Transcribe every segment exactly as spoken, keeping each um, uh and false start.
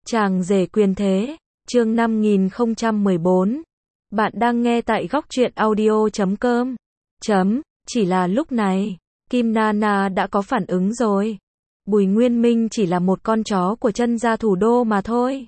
Chàng rể quyền thế, chương năm nghìn không trăm mười bốn. Bạn đang nghe tại góc truyện audio chấm com. Chấm, chỉ là lúc này, Kim Nana đã có phản ứng rồi. Bùi Nguyên Minh chỉ là một con chó của chân gia thủ đô mà thôi.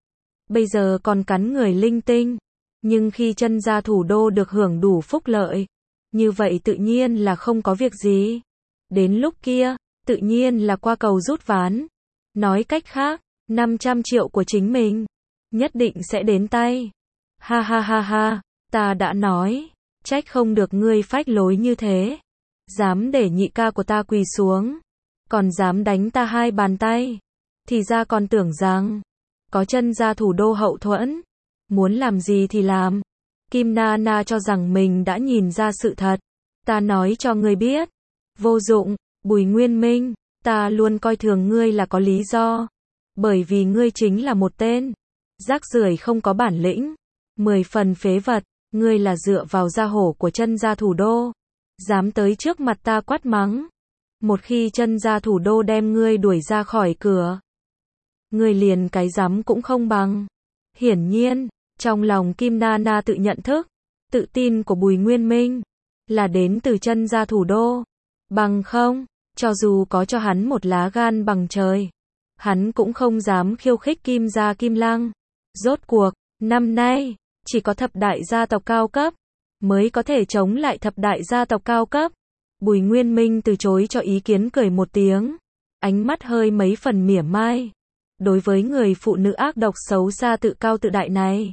Bây giờ còn cắn người linh tinh. Nhưng khi chân gia thủ đô được hưởng đủ phúc lợi, như vậy tự nhiên là không có việc gì. Đến lúc kia, tự nhiên là qua cầu rút ván. Nói cách khác, năm trăm triệu của chính mình nhất định sẽ đến tay. Ha ha ha ha, ta đã nói, trách không được ngươi phách lối như thế. Dám để nhị ca của ta quỳ xuống, còn dám đánh ta hai bàn tay. Thì ra còn tưởng rằng có chân gia thủ đô hậu thuẫn, muốn làm gì thì làm. Kim Nana cho rằng mình đã nhìn ra sự thật. Ta nói cho ngươi biết, vô dụng, Bùi Nguyên Minh, ta luôn coi thường ngươi là có lý do. Bởi vì ngươi chính là một tên rác rưởi không có bản lĩnh, mười phần phế vật. Ngươi là dựa vào gia hổ của chân gia thủ đô, dám tới trước mặt ta quát mắng. Một khi chân gia thủ đô đem ngươi đuổi ra khỏi cửa, ngươi liền cái rắm cũng không bằng. Hiển nhiên, trong lòng Kim Nana tự nhận thức, tự tin của Bùi Nguyên Minh là đến từ chân gia thủ đô. Bằng không, cho dù có cho hắn một lá gan bằng trời, hắn cũng không dám khiêu khích Kim gia Kim Lăng. Rốt cuộc, năm nay, chỉ có thập đại gia tộc cao cấp mới có thể chống lại thập đại gia tộc cao cấp. Bùi Nguyên Minh từ chối cho ý kiến, cười một tiếng, ánh mắt hơi mấy phần mỉa mai. Đối với người phụ nữ ác độc xấu xa tự cao tự đại này,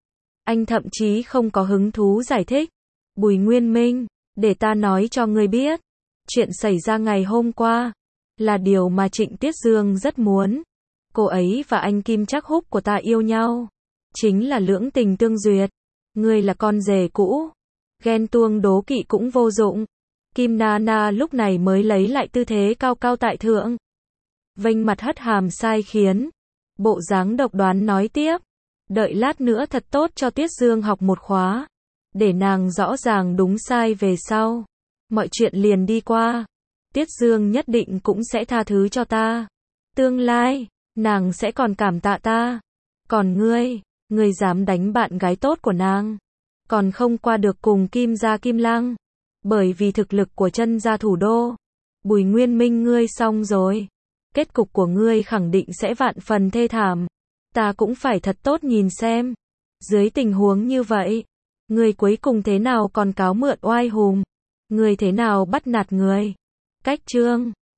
anh thậm chí không có hứng thú giải thích. Bùi Nguyên Minh, để ta nói cho ngươi biết, chuyện xảy ra ngày hôm qua là điều mà Trịnh Tiết Dương rất muốn. Cô ấy và anh Kim Trác Húc của ta yêu nhau, chính là lưỡng tình tương duyệt. Ngươi là con rể cũ, ghen tuông đố kỵ cũng vô dụng. Kim Nana lúc này mới lấy lại tư thế cao cao tại thượng, vênh mặt hất hàm sai khiến, bộ dáng độc đoán nói tiếp, đợi lát nữa thật tốt cho Tiết Dương học một khóa, để nàng rõ ràng đúng sai về sau, mọi chuyện liền đi qua. Tiết Dương nhất định cũng sẽ tha thứ cho ta. Tương lai, nàng sẽ còn cảm tạ ta. Còn ngươi, ngươi dám đánh bạn gái tốt của nàng, còn không qua được cùng Kim gia Kim Lăng. Bởi vì thực lực của chân gia thủ đô, Bùi Nguyên Minh, ngươi xong rồi. Kết cục của ngươi khẳng định sẽ vạn phần thê thảm. Ta cũng phải thật tốt nhìn xem, dưới tình huống như vậy, ngươi cuối cùng thế nào còn cáo mượn oai hùng, ngươi thế nào bắt nạt người. Cách chương